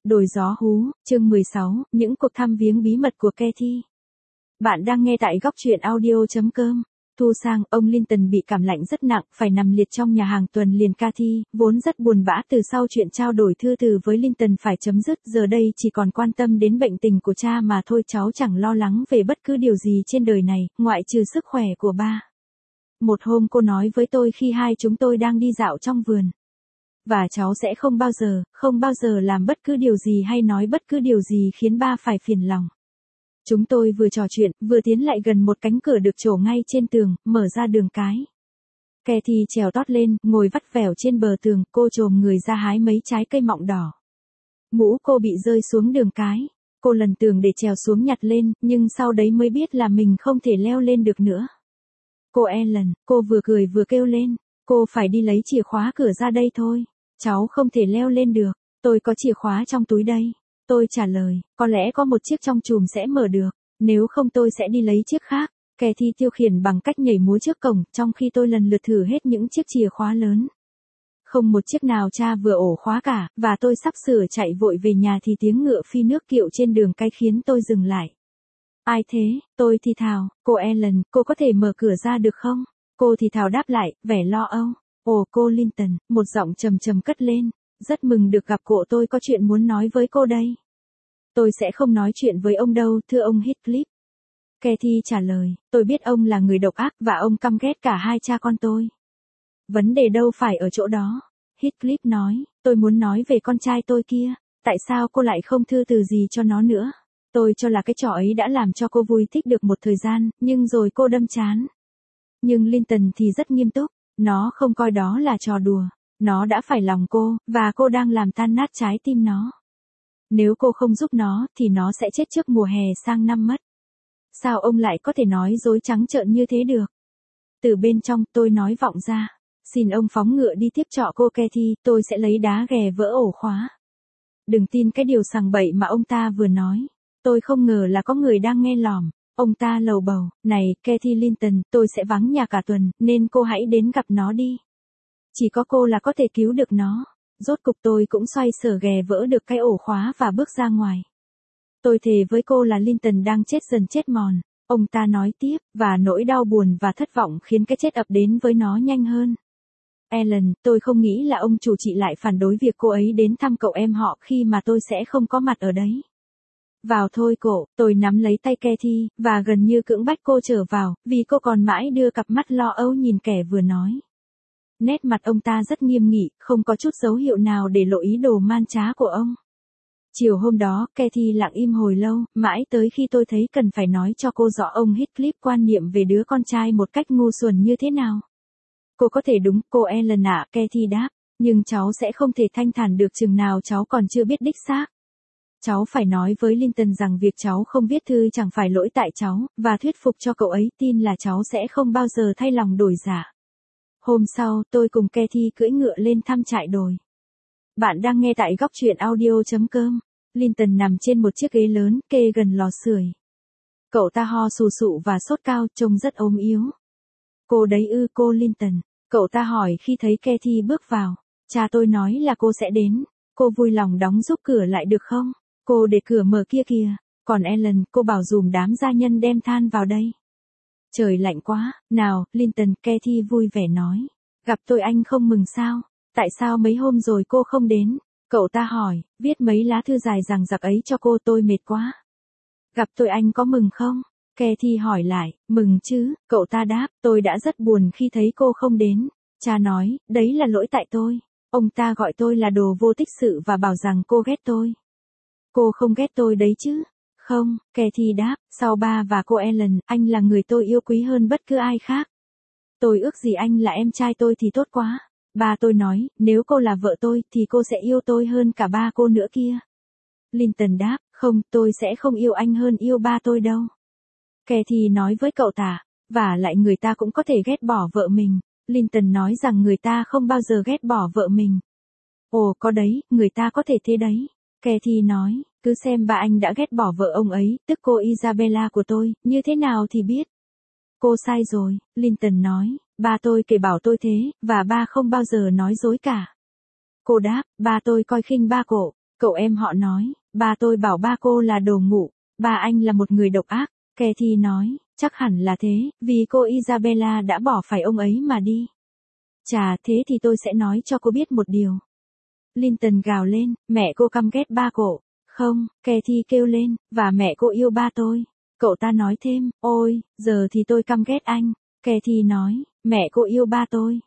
Đổi gió hú, chương 16, những cuộc thăm viếng bí mật của Kathy. Bạn đang nghe tại góc truyện audio.com. Thu sang, ông Linton bị cảm lạnh rất nặng, phải nằm liệt trong nhà hàng tuần liền. Kathy, vốn rất buồn bã từ sau chuyện trao đổi thư từ với Linton phải chấm dứt, giờ đây chỉ còn quan tâm đến bệnh tình của cha mà thôi. Cháu chẳng lo lắng về bất cứ điều gì trên đời này, ngoại trừ sức khỏe của ba. Một hôm cô nói với tôi khi hai chúng tôi đang đi dạo trong vườn. Và cháu sẽ không bao giờ làm bất cứ điều gì hay nói bất cứ điều gì khiến ba phải phiền lòng. Chúng tôi vừa trò chuyện, vừa tiến lại gần một cánh cửa được trổ ngay trên tường, mở ra đường cái. Kathy trèo tót lên, ngồi vắt vẻo trên bờ tường, cô chồm người ra hái mấy trái cây mọng đỏ. Mũ cô bị rơi xuống đường cái. Cô lần tường để trèo xuống nhặt lên, nhưng sau đấy mới biết là mình không thể leo lên được nữa. Cô Ellen, cô vừa cười vừa kêu lên, cô phải đi lấy chìa khóa cửa ra đây thôi. Cháu không thể leo lên được, tôi có chìa khóa trong túi đây. Tôi trả lời, có lẽ có một chiếc trong chùm sẽ mở được, nếu không tôi sẽ đi lấy chiếc khác. Kathy tiêu khiển bằng cách nhảy múa trước cổng, trong khi tôi lần lượt thử hết những chiếc chìa khóa lớn. Không một chiếc nào tra vừa ổ khóa cả, và tôi sắp sửa chạy vội về nhà thì tiếng ngựa phi nước kiệu trên đường cái khiến tôi dừng lại. Ai thế? Tôi thì thào, cô Ellen, cô có thể mở cửa ra được không? Cô thì thào đáp lại, vẻ lo âu. Ồ cô Linton, một giọng trầm trầm cất lên, rất mừng được gặp cô, tôi có chuyện muốn nói với cô đây. Tôi sẽ không nói chuyện với ông đâu, thưa ông Heathcliff. Kathy trả lời, tôi biết ông là người độc ác và ông căm ghét cả hai cha con tôi. Vấn đề đâu phải ở chỗ đó. Heathcliff nói, tôi muốn nói về con trai tôi kia, tại sao cô lại không thư từ gì cho nó nữa? Tôi cho là cái trò ấy đã làm cho cô vui thích được một thời gian, nhưng rồi cô đâm chán. Nhưng Linton thì rất nghiêm túc. Nó không coi đó là trò đùa, nó đã phải lòng cô, và cô đang làm tan nát trái tim nó. Nếu cô không giúp nó, thì nó sẽ chết trước mùa hè sang năm mất. Sao ông lại có thể nói dối trắng trợn như thế được? Từ bên trong, tôi nói vọng ra. Xin ông phóng ngựa đi tiếp trọ cô Kathy, tôi sẽ lấy đá ghè vỡ ổ khóa. Đừng tin cái điều sằng bậy mà ông ta vừa nói. Tôi không ngờ là có người đang nghe lỏm. Ông ta lầu bầu, này, Kathy Linton, tôi sẽ vắng nhà cả tuần, nên cô hãy đến gặp nó đi. Chỉ có cô là có thể cứu được nó. Rốt cục tôi cũng xoay sở ghè vỡ được cái ổ khóa và bước ra ngoài. Tôi thề với cô là Linton đang chết dần chết mòn. Ông ta nói tiếp, và nỗi đau buồn và thất vọng khiến cái chết ập đến với nó nhanh hơn. Ellen, tôi không nghĩ là ông chủ chị lại phản đối việc cô ấy đến thăm cậu em họ khi mà tôi sẽ không có mặt ở đấy. Vào thôi cổ, tôi nắm lấy tay Kathy, và gần như cưỡng bách cô trở vào, vì cô còn mãi đưa cặp mắt lo âu nhìn kẻ vừa nói. Nét mặt ông ta rất nghiêm nghị, không có chút dấu hiệu nào để lộ ý đồ man trá của ông. Chiều hôm đó, Kathy lặng im hồi lâu, mãi tới khi tôi thấy cần phải nói cho cô rõ ông Heathcliff quan niệm về đứa con trai một cách ngu xuẩn như thế nào. Cô có thể đúng, cô Ellen ạ, Kathy đáp, nhưng cháu sẽ không thể thanh thản được chừng nào cháu còn chưa biết đích xác. Cháu phải nói với Linton rằng việc cháu không viết thư chẳng phải lỗi tại cháu, và thuyết phục cho cậu ấy tin là cháu sẽ không bao giờ thay lòng đổi dạ. Hôm sau, tôi cùng Kathy cưỡi ngựa lên thăm trại đồi. Bạn đang nghe tại góc truyện audio.com. Linton nằm trên một chiếc ghế lớn, kê gần lò sưởi. Cậu ta ho sù sụ và sốt cao, trông rất ốm yếu. Cô đấy ư, cô Linton? Cậu ta hỏi khi thấy Kathy bước vào. Cha tôi nói là cô sẽ đến. Cô vui lòng đóng giúp cửa lại được không? Cô để cửa mở kia kìa. Còn Ellen, cô bảo dùm đám gia nhân đem than vào đây. Trời lạnh quá. Nào, Linton, Kathy vui vẻ nói. Gặp tôi anh không mừng sao? Tại sao mấy hôm rồi cô không đến? Cậu ta hỏi, viết mấy lá thư dài dằng dặc ấy cho cô, tôi mệt quá. Gặp tôi anh có mừng không? Kathy hỏi lại, mừng chứ, cậu ta đáp, tôi đã rất buồn khi thấy cô không đến. Cha nói, đấy là lỗi tại tôi. Ông ta gọi tôi là đồ vô tích sự và bảo rằng cô ghét tôi. Cô không ghét tôi đấy chứ? Không, Kathy đáp, sau ba và cô Ellen, anh là người tôi yêu quý hơn bất cứ ai khác. Tôi ước gì anh là em trai tôi thì tốt quá. Ba tôi nói, nếu cô là vợ tôi, thì cô sẽ yêu tôi hơn cả ba cô nữa kia. Linton đáp, không, tôi sẽ không yêu anh hơn yêu ba tôi đâu. Kathy nói với cậu ta, và lại người ta cũng có thể ghét bỏ vợ mình. Linton nói rằng người ta không bao giờ ghét bỏ vợ mình. Ồ, có đấy, người ta có thể thế đấy. Kathy nói, cứ xem ba anh đã ghét bỏ vợ ông ấy, tức cô Isabella của tôi, như thế nào thì biết. Cô sai rồi, Linton nói, ba tôi kể bảo tôi thế, và ba không bao giờ nói dối cả. Cô đáp, ba tôi coi khinh ba cổ. Cậu em họ nói, ba tôi bảo ba cô là đồ ngụ, ba anh là một người độc ác. Kathy nói, chắc hẳn là thế, vì cô Isabella đã bỏ phải ông ấy mà đi. Chà, thế thì tôi sẽ nói cho cô biết một điều. Linton gào lên, mẹ cô căm ghét ba cậu. Không, Kathy kêu lên, và mẹ cô yêu ba tôi. Cậu ta nói thêm, ôi, giờ thì tôi căm ghét anh. Kathy nói, mẹ cô yêu ba tôi.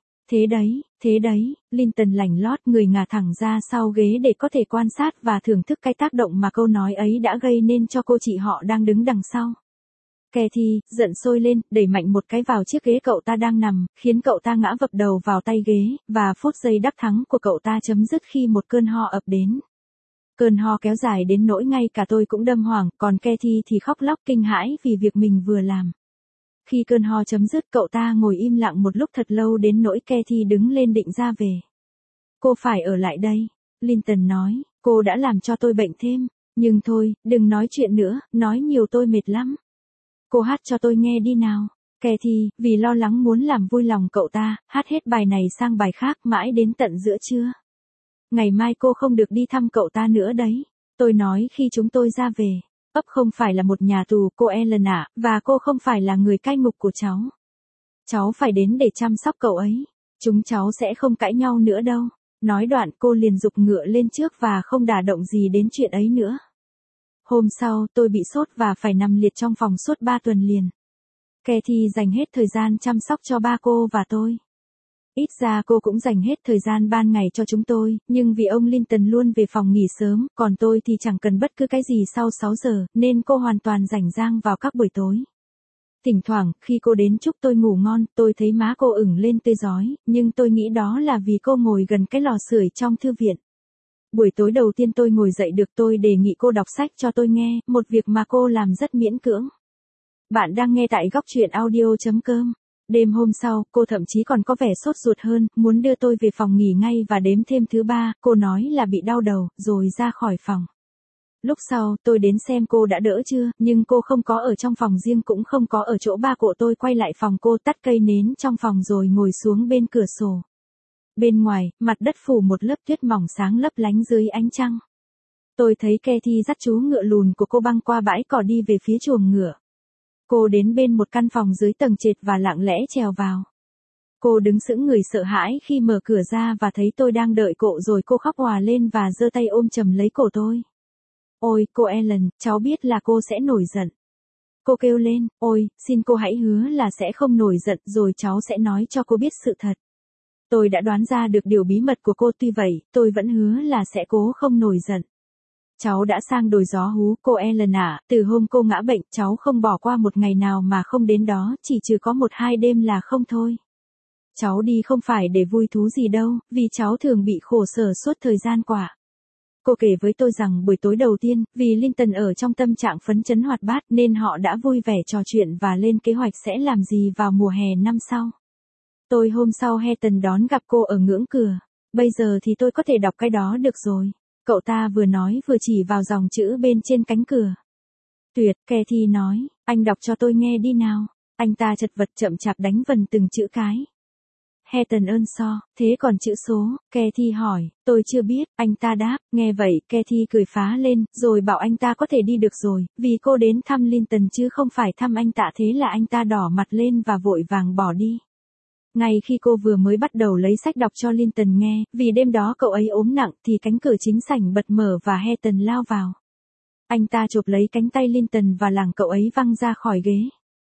Thế đấy, Linton lảnh lót người ngả thẳng ra sau ghế để có thể quan sát và thưởng thức cái tác động mà câu nói ấy đã gây nên cho cô chị họ đang đứng đằng sau. Kathy, giận sôi lên, đẩy mạnh một cái vào chiếc ghế cậu ta đang nằm, khiến cậu ta ngã vập đầu vào tay ghế, và phút giây đắc thắng của cậu ta chấm dứt khi một cơn ho ập đến. Cơn ho kéo dài đến nỗi ngay cả tôi cũng đâm hoảng, còn Kathy thì khóc lóc kinh hãi vì việc mình vừa làm. Khi cơn ho chấm dứt, cậu ta ngồi im lặng một lúc thật lâu đến nỗi Kathy đứng lên định ra về. Cô phải ở lại đây, Linton nói, cô đã làm cho tôi bệnh thêm, nhưng thôi, đừng nói chuyện nữa, nói nhiều tôi mệt lắm. Cô hát cho tôi nghe đi nào. Kathy, vì lo lắng muốn làm vui lòng cậu ta, hát hết bài này sang bài khác mãi đến tận giữa trưa. Ngày mai cô không được đi thăm cậu ta nữa đấy. Tôi nói khi chúng tôi ra về. Ấp không phải là một nhà tù, cô Ellen ạ, và cô không phải là người cai ngục của cháu. Cháu phải đến để chăm sóc cậu ấy. Chúng cháu sẽ không cãi nhau nữa đâu. Nói đoạn cô liền giục ngựa lên trước và không đả động gì đến chuyện ấy nữa. Hôm sau, tôi bị sốt và phải nằm liệt trong phòng suốt 3 tuần liền. Kathy dành hết thời gian chăm sóc cho ba cô và tôi. Ít ra cô cũng dành hết thời gian ban ngày cho chúng tôi, nhưng vì ông Linton luôn về phòng nghỉ sớm, còn tôi thì chẳng cần bất cứ cái gì sau 6 giờ, nên cô hoàn toàn rảnh rang vào các buổi tối. Thỉnh thoảng, khi cô đến chúc tôi ngủ ngon, tôi thấy má cô ửng lên tươi rói, nhưng tôi nghĩ đó là vì cô ngồi gần cái lò sưởi trong thư viện. Buổi tối đầu tiên tôi ngồi dậy được, tôi đề nghị cô đọc sách cho tôi nghe, một việc mà cô làm rất miễn cưỡng. Bạn đang nghe tại góc truyện audio.com. Đêm hôm sau, cô thậm chí còn có vẻ sốt ruột hơn, muốn đưa tôi về phòng nghỉ ngay và đếm thêm thứ 3, cô nói là bị đau đầu, rồi ra khỏi phòng. Lúc sau, tôi đến xem cô đã đỡ chưa, nhưng cô không có ở trong phòng riêng cũng không có ở chỗ ba cô. Tôi quay lại phòng cô, tắt cây nến trong phòng rồi ngồi xuống bên cửa sổ. Bên ngoài, mặt đất phủ một lớp tuyết mỏng sáng lấp lánh dưới ánh trăng. Tôi thấy Kathy dắt chú ngựa lùn của cô băng qua bãi cỏ đi về phía chuồng ngựa. Cô đến bên một căn phòng dưới tầng trệt và lặng lẽ trèo vào. Cô đứng sững người sợ hãi khi mở cửa ra và thấy tôi đang đợi cô, rồi cô khóc òa lên và giơ tay ôm chầm lấy cổ tôi. Ôi, cô Ellen, cháu biết là cô sẽ nổi giận. Cô kêu lên, ôi, xin cô hãy hứa là sẽ không nổi giận, rồi cháu sẽ nói cho cô biết sự thật. Tôi đã đoán ra được điều bí mật của cô, tuy vậy, tôi vẫn hứa là sẽ cố không nổi giận. Cháu đã sang đồi gió hú, cô Ellen ạ, từ hôm cô ngã bệnh, cháu không bỏ qua một ngày nào mà không đến đó, chỉ trừ có 1-2 đêm là không thôi. Cháu đi không phải để vui thú gì đâu, vì cháu thường bị khổ sở suốt thời gian qua. Cô kể với tôi rằng buổi tối đầu tiên, vì Linton ở trong tâm trạng phấn chấn hoạt bát nên họ đã vui vẻ trò chuyện và lên kế hoạch sẽ làm gì vào mùa hè năm sau. Tôi hôm sau Heaton đón gặp cô ở ngưỡng cửa. Bây giờ thì tôi có thể đọc cái đó được rồi. Cậu ta vừa nói vừa chỉ vào dòng chữ bên trên cánh cửa. Tuyệt, Kathy nói, anh đọc cho tôi nghe đi nào. Anh ta chật vật chậm chạp đánh vần từng chữ cái. Heaton ơn so, thế còn chữ số, Kathy hỏi, tôi chưa biết, anh ta đáp, nghe vậy, Kathy cười phá lên, rồi bảo anh ta có thể đi được rồi, vì cô đến thăm Linton chứ không phải thăm anh ta. Thế là anh ta đỏ mặt lên và vội vàng bỏ đi. Ngay khi cô vừa mới bắt đầu lấy sách đọc cho Linton nghe, vì đêm đó cậu ấy ốm nặng, thì cánh cửa chính sảnh bật mở và Heaton lao vào. Anh ta chộp lấy cánh tay Linton và lảng cậu ấy văng ra khỏi ghế.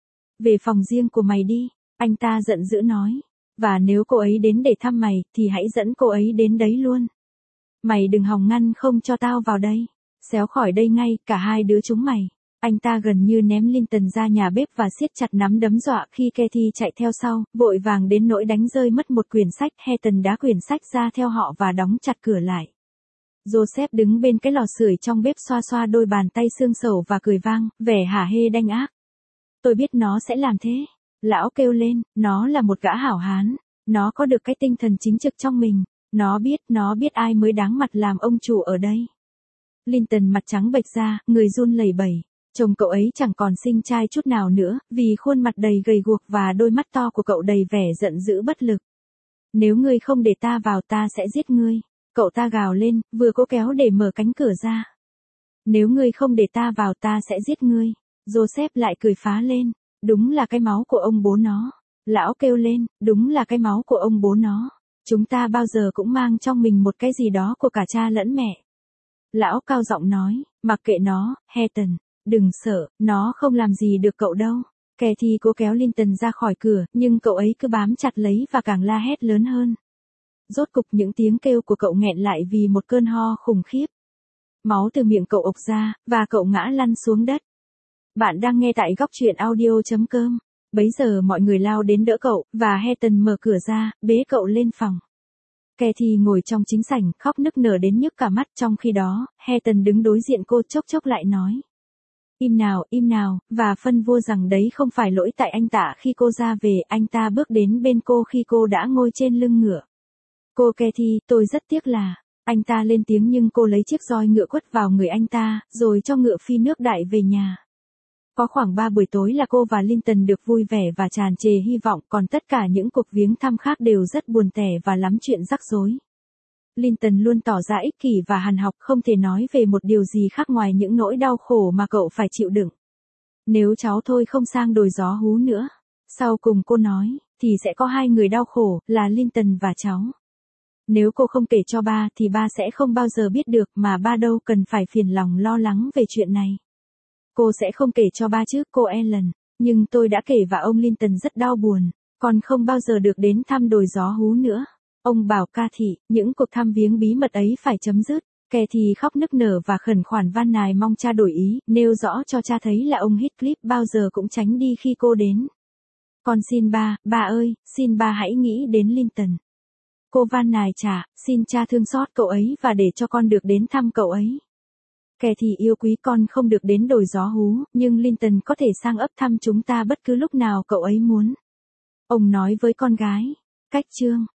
Về phòng riêng của mày đi, anh ta giận dữ nói. Và nếu cô ấy đến để thăm mày, thì hãy dẫn cô ấy đến đấy luôn. Mày đừng hòng ngăn không cho tao vào đây. Xéo khỏi đây ngay, cả hai đứa chúng mày. Anh ta gần như ném Linton ra nhà bếp và siết chặt nắm đấm dọa khi Kathy chạy theo sau, vội vàng đến nỗi đánh rơi mất một quyển sách. Heaton đá quyển sách ra theo họ và đóng chặt cửa lại. Joseph đứng bên cái lò sưởi trong bếp xoa xoa đôi bàn tay xương sầu và cười vang, vẻ hả hê đanh ác. Tôi biết nó sẽ làm thế. Lão kêu lên, nó là một gã hảo hán. Nó có được cái tinh thần chính trực trong mình. Nó biết ai mới đáng mặt làm ông chủ ở đây. Linton mặt trắng bệch ra, người run lẩy bẩy. Chồng cậu ấy chẳng còn xinh trai chút nào nữa, vì khuôn mặt đầy gầy guộc và đôi mắt to của cậu đầy vẻ giận dữ bất lực. Nếu ngươi không để ta vào, ta sẽ giết ngươi. Cậu ta gào lên, vừa cố kéo để mở cánh cửa ra. Nếu ngươi không để ta vào ta sẽ giết ngươi. Joseph lại cười phá lên. Đúng là cái máu của ông bố nó. Lão kêu lên, đúng là cái máu của ông bố nó. Chúng ta bao giờ cũng mang trong mình một cái gì đó của cả cha lẫn mẹ. Lão cao giọng nói, mặc kệ nó, Heaton. Đừng sợ, nó không làm gì được cậu đâu. Cathy cố kéo Linton ra khỏi cửa, nhưng cậu ấy cứ bám chặt lấy và càng la hét lớn hơn. Rốt cục những tiếng kêu của cậu nghẹn lại vì một cơn ho khủng khiếp. Máu từ miệng cậu ộc ra, và cậu ngã lăn xuống đất. Bạn đang nghe tại góc truyện audio.com. Bấy giờ mọi người lao đến đỡ cậu, và Heaton mở cửa ra, bế cậu lên phòng. Cathy ngồi trong chính sảnh, khóc nức nở đến nhức cả mắt. Trong khi đó, Heaton đứng đối diện cô chốc chốc lại nói. Im nào, và phân vua rằng đấy không phải lỗi tại anh ta khi cô ra về. Anh ta bước đến bên cô khi cô đã ngồi trên lưng ngựa. Cô Cathy, tôi rất tiếc là... Anh ta lên tiếng nhưng cô lấy chiếc roi ngựa quất vào người anh ta, rồi cho ngựa phi nước đại về nhà. Có khoảng 3 buổi tối là cô và Linton được vui vẻ và tràn trề hy vọng, còn tất cả những cuộc viếng thăm khác đều rất buồn tẻ và lắm chuyện rắc rối. Linton luôn tỏ ra ích kỷ và hằn học, không thể nói về một điều gì khác ngoài những nỗi đau khổ mà cậu phải chịu đựng. Nếu cháu thôi không sang đồi gió hú nữa, sau cùng cô nói, thì sẽ có 2 người đau khổ, là Linton và cháu. Nếu cô không kể cho ba thì ba sẽ không bao giờ biết được, mà ba đâu cần phải phiền lòng lo lắng về chuyện này. Cô sẽ không kể cho ba chứ, cô Ellen. Nhưng tôi đã kể và ông Linton rất đau buồn. Còn không bao giờ được đến thăm đồi gió hú nữa. Ông bảo Cathy, những cuộc thăm viếng bí mật ấy phải chấm dứt. Cathy khóc nức nở và khẩn khoản van nài mong cha đổi ý, nêu rõ cho cha thấy là ông Heathcliff bao giờ cũng tránh đi khi cô đến. Con xin ba ơi, xin ba hãy nghĩ đến Linton. Cô van nài cha, xin cha thương xót cậu ấy và để cho con được đến thăm cậu ấy. Cathy yêu quý, con không được đến đồi gió hú, nhưng Linton có thể sang ấp thăm chúng ta bất cứ lúc nào cậu ấy muốn. Ông nói với con gái. Cách chương